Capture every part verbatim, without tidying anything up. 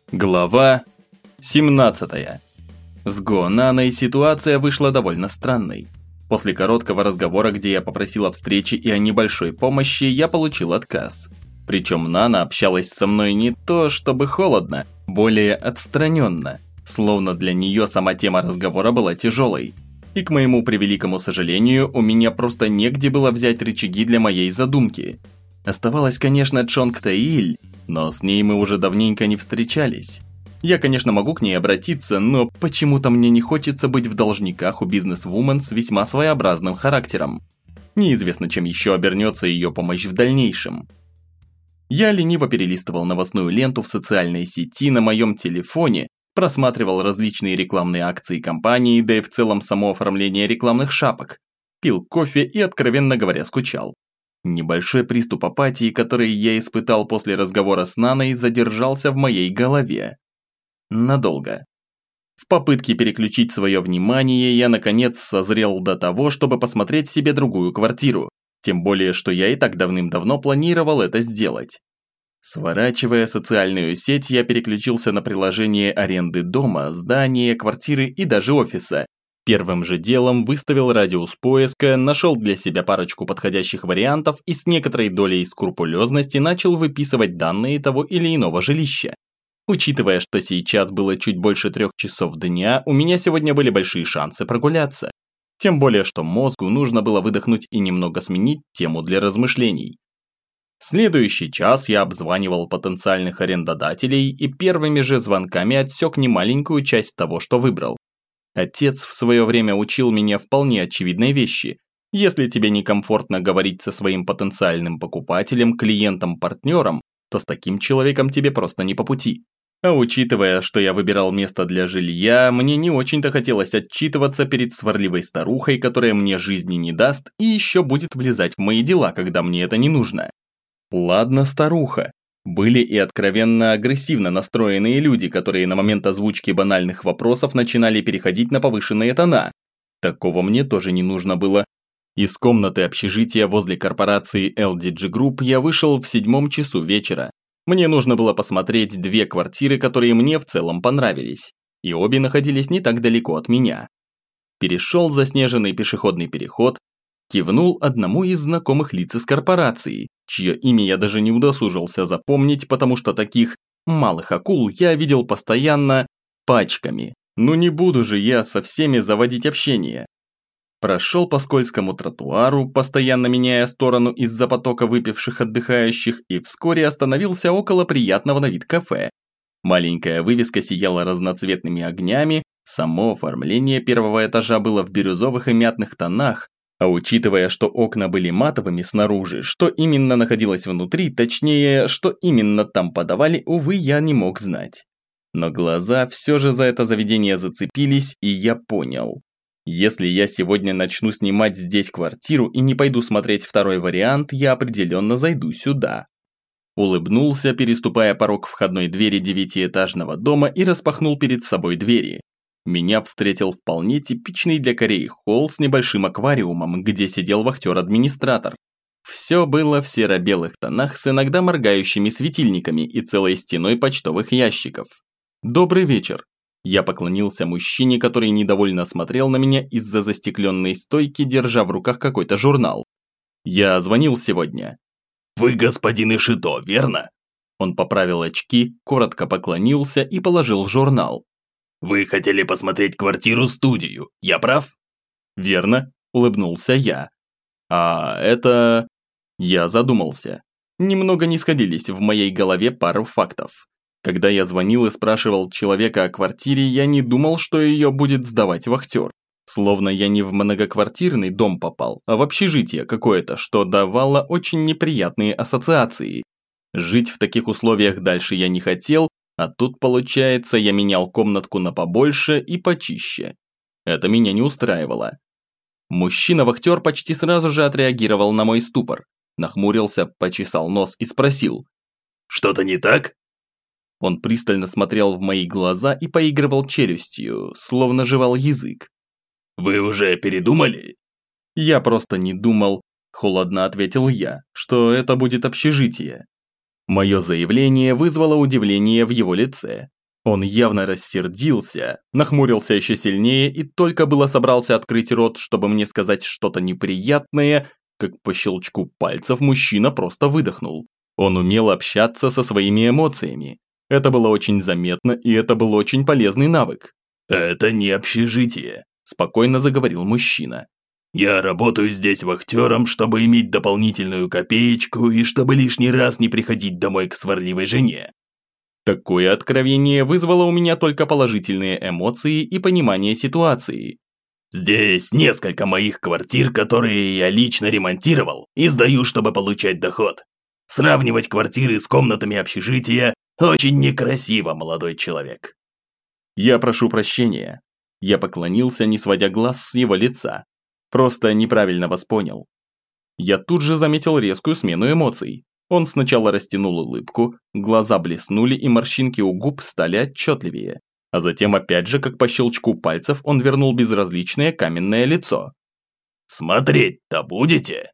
Глава семнадцатая. С Гонаной ситуация вышла довольно странной. После короткого разговора, где я попросил о встрече и о небольшой помощи, я получил отказ. Причем Нана общалась со мной не то чтобы холодно, более отстраненно, словно для нее сама тема разговора была тяжелой. И к моему превеликому сожалению, у меня просто негде было взять рычаги для моей задумки. Оставалась, конечно, Чонг Таиль, но с ней мы уже давненько не встречались. Я, конечно, могу к ней обратиться, но почему-то мне не хочется быть в должниках у бизнес-вумен с весьма своеобразным характером. Неизвестно, чем еще обернется ее помощь в дальнейшем. Я лениво перелистывал новостную ленту в социальной сети на моем телефоне, просматривал различные рекламные акции компании, да и в целом само оформление рекламных шапок, пил кофе и, откровенно говоря, скучал. Небольшой приступ апатии, который я испытал после разговора с Наной, задержался в моей голове. Надолго. В попытке переключить свое внимание, я наконец созрел до того, чтобы посмотреть себе другую квартиру. Тем более, что я и так давным-давно планировал это сделать. Сворачивая социальную сеть, я переключился на приложение аренды дома, здания, квартиры и даже офиса. Первым же делом выставил радиус поиска, нашел для себя парочку подходящих вариантов и с некоторой долей скрупулезности начал выписывать данные того или иного жилища. Учитывая, что сейчас было чуть больше трех часов дня, у меня сегодня были большие шансы прогуляться. Тем более, что мозгу нужно было выдохнуть и немного сменить тему для размышлений. Следующий час я обзванивал потенциальных арендодателей и первыми же звонками отсек немаленькую часть того, что выбрал. Отец в свое время учил меня вполне очевидной вещи. Если тебе некомфортно говорить со своим потенциальным покупателем, клиентом, партнером, то с таким человеком тебе просто не по пути. А учитывая, что я выбирал место для жилья, мне не очень-то хотелось отчитываться перед сварливой старухой, которая мне жизни не даст и еще будет влезать в мои дела, когда мне это не нужно. Ладно, старуха. Были и откровенно агрессивно настроенные люди, которые на момент озвучки банальных вопросов начинали переходить на повышенные тона. Такого мне тоже не нужно было. Из комнаты общежития возле корпорации эл ди джи Group я вышел в седьмом часу вечера. Мне нужно было посмотреть две квартиры, которые мне в целом понравились. И обе находились не так далеко от меня. Перешел заснеженный пешеходный переход, кивнул одному из знакомых лиц из корпорации, чье имя я даже не удосужился запомнить, потому что таких малых акул я видел постоянно пачками. Ну не буду же я со всеми заводить общение. Прошел по скользкому тротуару, постоянно меняя сторону из-за потока выпивших отдыхающих, и вскоре остановился около приятного на вид кафе. Маленькая вывеска сияла разноцветными огнями, само оформление первого этажа было в бирюзовых и мятных тонах, а учитывая, что окна были матовыми снаружи, что именно находилось внутри, точнее, что именно там подавали, увы, я не мог знать. Но глаза все же за это заведение зацепились, и я понял. Если я сегодня начну снимать здесь квартиру и не пойду смотреть второй вариант, я определенно зайду сюда. Улыбнулся, переступая порог входной двери девятиэтажного дома и распахнул перед собой двери. Меня встретил вполне типичный для Кореи холл с небольшим аквариумом, где сидел вахтер-администратор. Все было в серо-белых тонах с иногда моргающими светильниками и целой стеной почтовых ящиков. «Добрый вечер!» Я поклонился мужчине, который недовольно смотрел на меня из-за застекленной стойки, держа в руках какой-то журнал. «Я звонил сегодня». «Вы господин Ишито, верно?» Он поправил очки, коротко поклонился и положил журнал. «Вы хотели посмотреть квартиру-студию, я прав?» «Верно», – улыбнулся я. «А это...» Я задумался. Немного не сходились в моей голове пару фактов. Когда я звонил и спрашивал человека о квартире, я не думал, что ее будет сдавать вахтер. Словно я не в многоквартирный дом попал, а в общежитие какое-то, что давало очень неприятные ассоциации. Жить в таких условиях дальше я не хотел, а тут, получается, я менял комнатку на побольше и почище. Это меня не устраивало. Мужчина-вахтер почти сразу же отреагировал на мой ступор. Нахмурился, почесал нос и спросил. «Что-то не так?» Он пристально смотрел в мои глаза и поигрывал челюстью, словно жевал язык. «Вы уже передумали?» «Я просто не думал», – холодно ответил я, – «что это будет общежитие». Мое заявление вызвало удивление в его лице. Он явно рассердился, нахмурился еще сильнее и только было собрался открыть рот, чтобы мне сказать что-то неприятное, как по щелчку пальцев мужчина просто выдохнул. Он умел общаться со своими эмоциями. Это было очень заметно, и это был очень полезный навык. «Это не общежитие», – спокойно заговорил мужчина. «Я работаю здесь вахтером, чтобы иметь дополнительную копеечку и чтобы лишний раз не приходить домой к сварливой жене». Такое откровение вызвало у меня только положительные эмоции и понимание ситуации. «Здесь несколько моих квартир, которые я лично ремонтировал и сдаю, чтобы получать доход. Сравнивать квартиры с комнатами общежития очень некрасиво, молодой человек». «Я прошу прощения». Я поклонился, не сводя глаз с его лица. Просто неправильно вас понял. Я тут же заметил резкую смену эмоций. Он сначала растянул улыбку, глаза блеснули и морщинки у губ стали отчетливее. А затем опять же, как по щелчку пальцев, он вернул безразличное каменное лицо. «Смотреть-то будете?»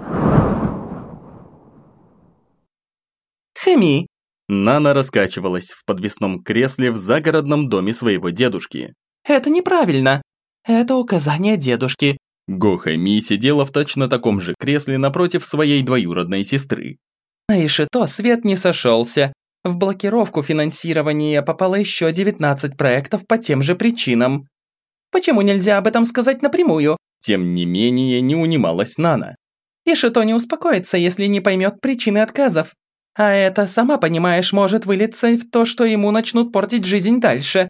«Хэми!» Нана раскачивалась в подвесном кресле в загородном доме своего дедушки. «Это неправильно. Это указание дедушки». Го Хэми сидела в точно таком же кресле напротив своей двоюродной сестры. На Ишито свет не сошелся. В блокировку финансирования попало еще девятнадцать проектов по тем же причинам. Почему нельзя об этом сказать напрямую? Тем не менее, не унималась Нана. Ишито не успокоится, если не поймет причины отказов. А это, сама понимаешь, может вылиться в то, что ему начнут портить жизнь дальше.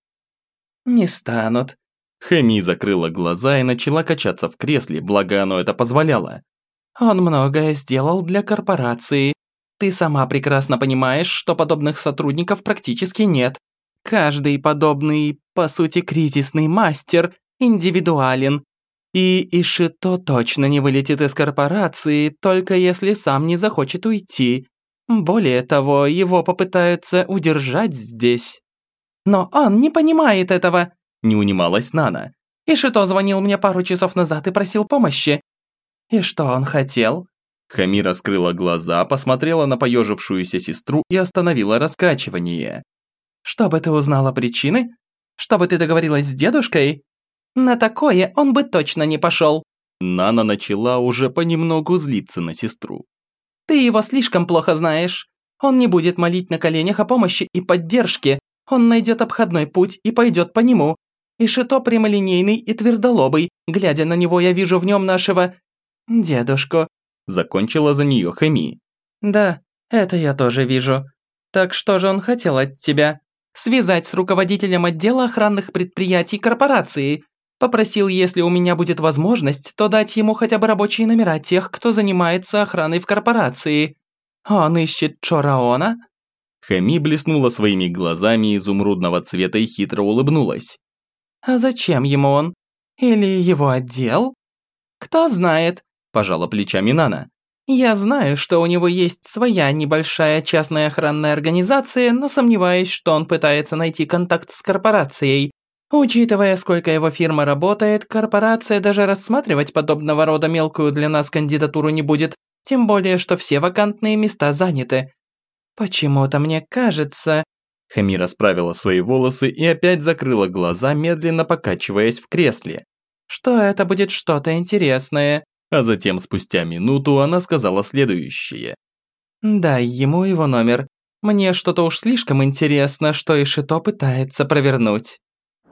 Не станут. Хэми закрыла глаза и начала качаться в кресле, благо оно это позволяло. Он многое сделал для корпорации. Ты сама прекрасно понимаешь, что подобных сотрудников практически нет. Каждый подобный, по сути, кризисный мастер индивидуален. И Ишито точно не вылетит из корпорации, только если сам не захочет уйти. Более того, его попытаются удержать здесь. Но он не понимает этого. Не унималась Нана. Ишито звонил мне пару часов назад и просил помощи. И что он хотел? Хэми раскрыла глаза, посмотрела на поежившуюся сестру и остановила раскачивание. «Чтобы ты узнала причины? Чтобы ты договорилась с дедушкой? На такое он бы точно не пошел». Нана начала уже понемногу злиться на сестру. «Ты его слишком плохо знаешь. Он не будет молить на коленях о помощи и поддержке. Он найдет обходной путь и пойдет по нему. Ишито прямолинейный и твердолобый. Глядя на него, я вижу в нем нашего... дедушку». Закончила за нее Хэми. «Да, это я тоже вижу. Так что же он хотел от тебя? Связать с руководителем отдела охранных предприятий корпорации. Попросил, если у меня будет возможность, то дать ему хотя бы рабочие номера тех, кто занимается охраной в корпорации. Он ищет Чораона?» Хэми блеснула своими глазами изумрудного цвета и хитро улыбнулась. «А зачем ему он? Или его отдел? Кто знает?» Пожала плечами Нана. «Я знаю, что у него есть своя небольшая частная охранная организация, но сомневаюсь, что он пытается найти контакт с корпорацией. Учитывая, сколько его фирма работает, корпорация даже рассматривать подобного рода мелкую для нас кандидатуру не будет, тем более, что все вакантные места заняты. Почему-то мне кажется...» Хэми расправила свои волосы и опять закрыла глаза, медленно покачиваясь в кресле. «Что это будет что-то интересное». А затем, спустя минуту, она сказала следующее. «Дай ему его номер. Мне что-то уж слишком интересно, что Ишито пытается провернуть».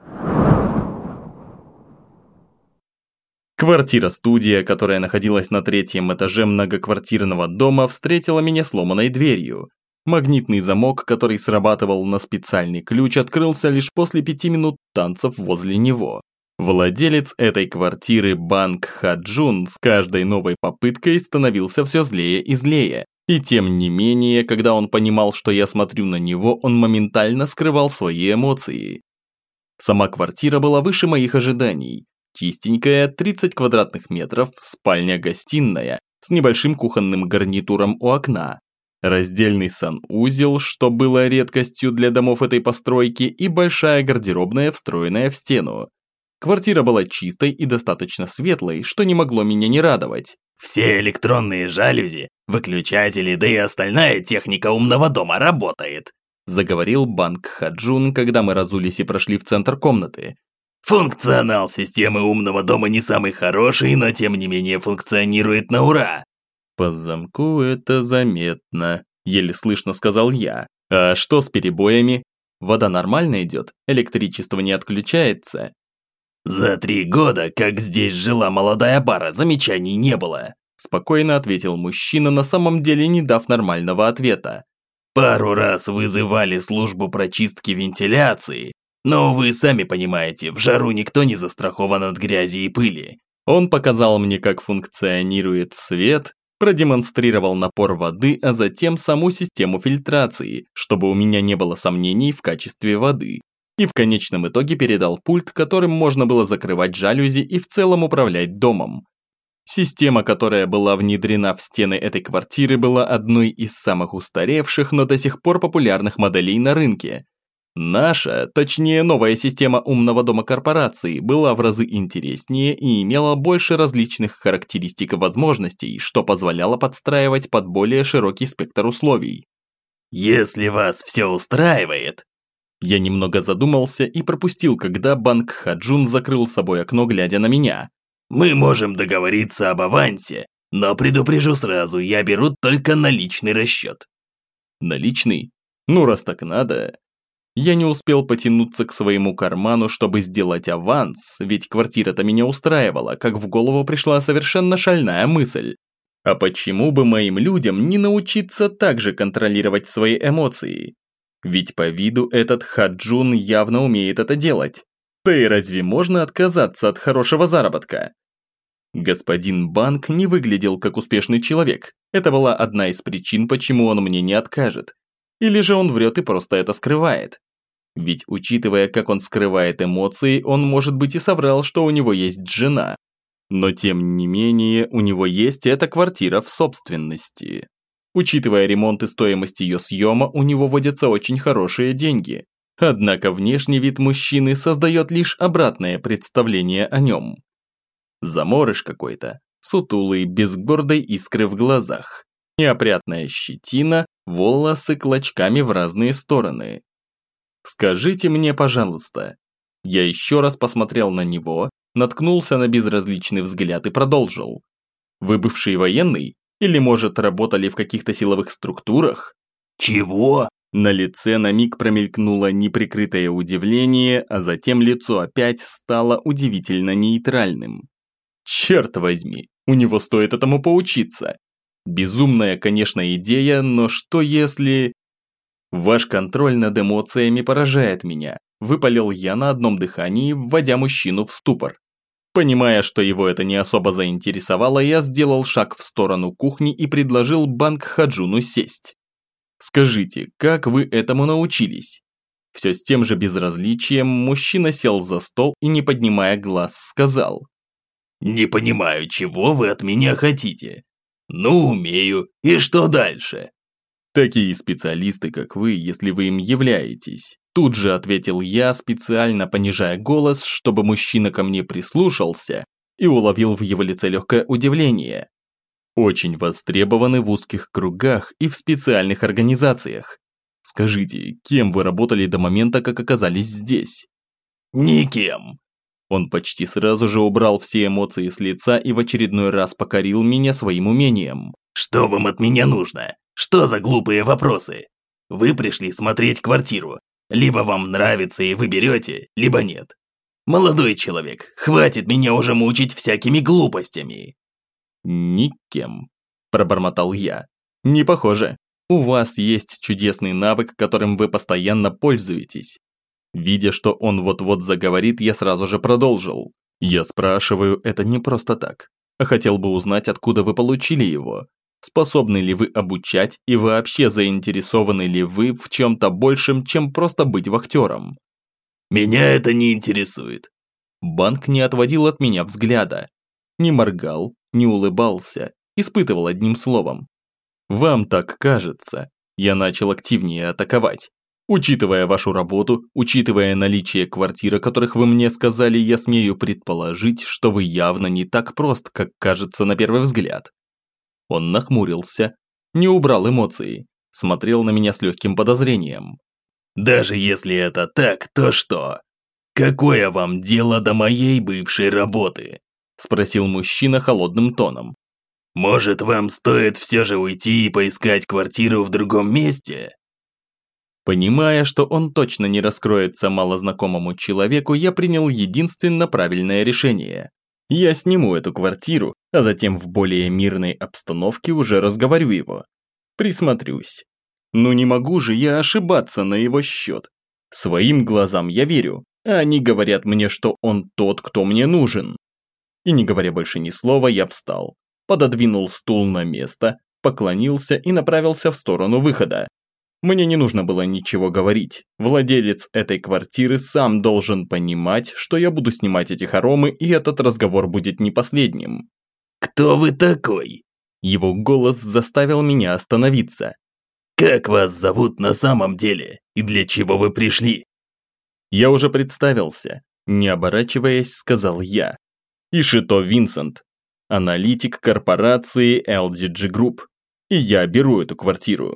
Квартира-студия, которая находилась на третьем этаже многоквартирного дома, встретила меня сломанной дверью. Магнитный замок, который срабатывал на специальный ключ, открылся лишь после пяти минут танцев возле него. Владелец этой квартиры, Банк Хаджун, с каждой новой попыткой становился все злее и злее. И тем не менее, когда он понимал, что я смотрю на него, он моментально скрывал свои эмоции. Сама квартира была выше моих ожиданий. Чистенькая, тридцать квадратных метров, спальня-гостиная, с небольшим кухонным гарнитуром у окна. Раздельный санузел, что было редкостью для домов этой постройки, и большая гардеробная, встроенная в стену. Квартира была чистой и достаточно светлой, что не могло меня не радовать. «Все электронные жалюзи, выключатели, да и остальная техника умного дома работает», заговорил Банг Хаджун, когда мы разулись и прошли в центр комнаты. Функционал системы умного дома не самый хороший, но тем не менее функционирует на ура. По замку это заметно, еле слышно сказал я. А что с перебоями? Вода нормально идет? Электричество не отключается? За три года, как здесь жила молодая пара, замечаний не было. Спокойно ответил мужчина, на самом деле не дав нормального ответа. Пару раз вызывали службу прочистки вентиляции, но вы сами понимаете, в жару никто не застрахован от грязи и пыли. Он показал мне, как функционирует свет, продемонстрировал напор воды, а затем саму систему фильтрации, чтобы у меня не было сомнений в качестве воды. И в конечном итоге передал пульт, которым можно было закрывать жалюзи и в целом управлять домом. Система, которая была внедрена в стены этой квартиры, была одной из самых устаревших, но до сих пор популярных моделей на рынке. Наша, точнее новая система умного дома корпорации, была в разы интереснее и имела больше различных характеристик и возможностей, что позволяло подстраивать под более широкий спектр условий. Если вас все устраивает... Я немного задумался и пропустил, когда Банг Хаджун закрыл собой окно, глядя на меня. Мы можем договориться об авансе, но предупрежу сразу, я беру только наличный расчет. Наличный? Ну, раз так надо. Я не успел потянуться к своему карману, чтобы сделать аванс, ведь квартира-то меня устраивала, как в голову пришла совершенно шальная мысль. А почему бы моим людям не научиться также контролировать свои эмоции? Ведь по виду этот Хаджун явно умеет это делать. Да и разве можно отказаться от хорошего заработка? Господин Банг не выглядел как успешный человек. Это была одна из причин, почему он мне не откажет. Или же он врет и просто это скрывает. Ведь учитывая, как он скрывает эмоции, он, может быть, и соврал, что у него есть жена. Но тем не менее, у него есть эта квартира в собственности. Учитывая ремонт и стоимость ее съема, у него водятся очень хорошие деньги. Однако внешний вид мужчины создает лишь обратное представление о нем. Заморыш какой-то, сутулый, без гордой искры в глазах. Неопрятная щетина, волосы клочками в разные стороны. Скажите мне, пожалуйста. Я еще раз посмотрел на него, наткнулся на безразличный взгляд и продолжил. Вы бывший военный? Или, может, работали в каких-то силовых структурах? Чего? На лице на миг промелькнуло неприкрытое удивление, а затем лицо опять стало удивительно нейтральным. Черт возьми, у него стоит этому поучиться. Безумная, конечно, идея, но что если... Ваш контроль над эмоциями поражает меня, выпалил я на одном дыхании, вводя мужчину в ступор. Понимая, что его это не особо заинтересовало, я сделал шаг в сторону кухни и предложил Банг Хаджуну сесть. Скажите, как вы этому научились? Все с тем же безразличием мужчина сел за стол и, не поднимая глаз, сказал. Не понимаю, чего вы от меня хотите. Ну, умею. И что дальше? Такие специалисты, как вы, если вы им являетесь. Тут же ответил я, специально понижая голос, чтобы мужчина ко мне прислушался и уловил в его лице легкое удивление. Очень востребованы в узких кругах и в специальных организациях. Скажите, кем вы работали до момента, как оказались здесь? Никем. Он почти сразу же убрал все эмоции с лица и в очередной раз покорил меня своим умением. Что вам от меня нужно? Что за глупые вопросы? Вы пришли смотреть квартиру. Либо вам нравится и вы берете, либо нет. Молодой человек, хватит меня уже мучить всякими глупостями. Никем, пробормотал я. Не похоже. У вас есть чудесный навык, которым вы постоянно пользуетесь. Видя, что он вот-вот заговорит, я сразу же продолжил. Я спрашиваю это не просто так, а хотел бы узнать, откуда вы получили его. Способны ли вы обучать и вообще заинтересованы ли вы в чем-то большем, чем просто быть вахтером? Меня это не интересует. Банк не отводил от меня взгляда. Не моргал, не улыбался, испытывал одним словом. Вам так кажется. Я начал активнее атаковать. Учитывая вашу работу, учитывая наличие квартир, о которых вы мне сказали, я смею предположить, что вы явно не так прост, как кажется на первый взгляд. Он нахмурился, не убрал эмоции, смотрел на меня с легким подозрением. Даже если это так, то что? Какое вам дело до моей бывшей работы? Спросил мужчина холодным тоном. Может, вам стоит все же уйти и поискать квартиру в другом месте? Понимая, что он точно не раскроется малознакомому человеку, я принял единственно правильное решение. Я сниму эту квартиру, а затем в более мирной обстановке уже разговорю его. Присмотрюсь. Ну не могу же я ошибаться на его счет. Своим глазам я верю, а они говорят мне, что он тот, кто мне нужен. И не говоря больше ни слова, я встал, пододвинул стул на место, поклонился и направился в сторону выхода. Мне не нужно было ничего говорить. Владелец этой квартиры сам должен понимать, что я буду снимать эти хоромы, и этот разговор будет не последним. «Кто вы такой?» Его голос заставил меня остановиться. «Как вас зовут на самом деле? И для чего вы пришли?» Я уже представился. Не оборачиваясь, сказал я. Ишито Винсент, аналитик корпорации эл ди джи Group. И я беру эту квартиру.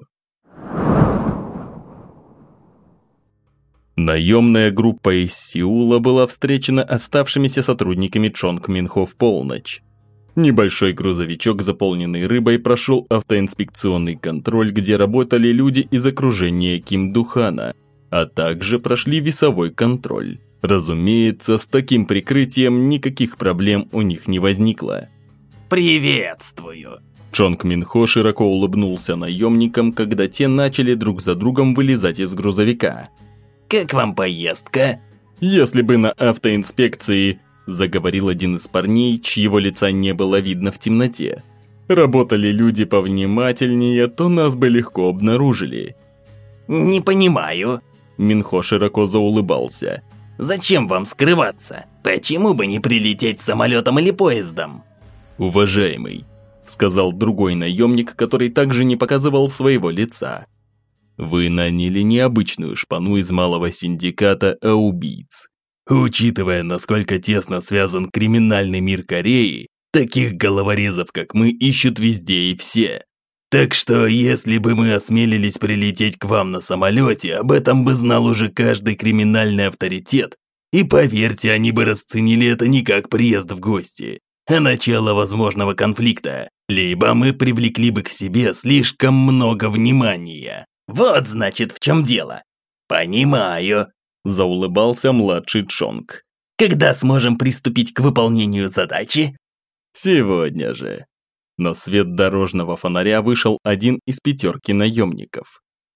Наемная группа из Сеула была встречена оставшимися сотрудниками Чонг Минхо в полночь. Небольшой грузовичок, заполненный рыбой, прошел автоинспекционный контроль, где работали люди из окружения Ким Духана, а также прошли весовой контроль. Разумеется, с таким прикрытием никаких проблем у них не возникло. «Приветствую!» Чонг Минхо широко улыбнулся наемникам, когда те начали друг за другом вылезать из грузовика. «Как вам поездка?» «Если бы на автоинспекции», – заговорил один из парней, чьего лица не было видно в темноте, «работали люди повнимательнее, то нас бы легко обнаружили». «Не понимаю». Минхо широко заулыбался. «Зачем вам скрываться? Почему бы не прилететь самолетом или поездом?» «Уважаемый», – сказал другой наемник, который также не показывал своего лица. «Вы наняли необычную шпану из малого синдиката, а убийц. Учитывая, насколько тесно связан криминальный мир Кореи, таких головорезов, как мы, ищут везде и все. Так что, если бы мы осмелились прилететь к вам на самолете, об этом бы знал уже каждый криминальный авторитет. И поверьте, они бы расценили это не как приезд в гости, а начало возможного конфликта. Либо мы привлекли бы к себе слишком много внимания». «Вот, значит, в чем дело». «Понимаю», – заулыбался младший Чонг. «Когда сможем приступить к выполнению задачи?» «Сегодня же». На свет дорожного фонаря вышел один из пятерки наемников.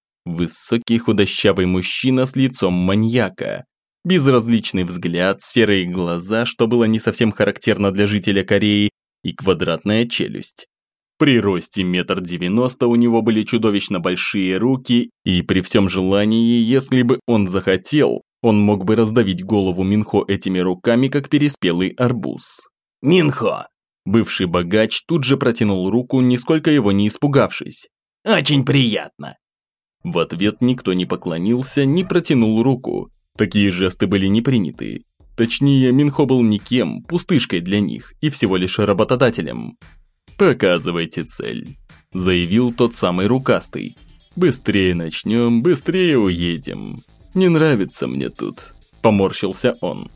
Высокий худощавый мужчина с лицом маньяка. Безразличный взгляд, серые глаза, что было не совсем характерно для жителя Кореи, и квадратная челюсть. При росте метр девяносто у него были чудовищно большие руки, и при всем желании, если бы он захотел, он мог бы раздавить голову Минхо этими руками, как переспелый арбуз. «Минхо!» Бывший богач тут же протянул руку, нисколько его не испугавшись. «Очень приятно!» В ответ никто не поклонился, не протянул руку. Такие жесты были не приняты. Точнее, Минхо был никем, пустышкой для них и всего лишь работодателем. «Показывайте цель», – заявил тот самый рукастый. «Быстрее начнем, быстрее уедем. Не нравится мне тут», – поморщился он.